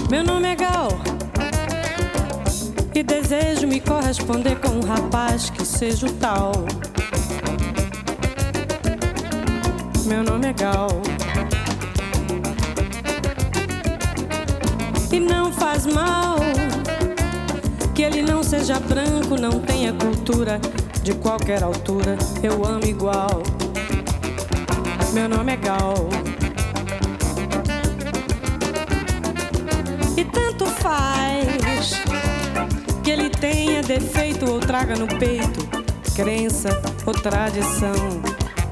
Meu nome é Gal e desejo me corresponder com um rapaz que seja o tal. Meu nome é Gal e não faz mal que ele não seja branco, não tenha cultura de qualquer altura. Eu amo igual. Meu nome é Gal e tanto faz que ele tenha defeito ou traga no peito crença ou tradição.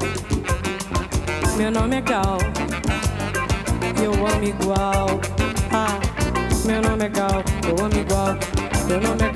Meu nome é Gal e eu amo igual. Ah, meu nome é Gal, eu amo igual. Meu nome é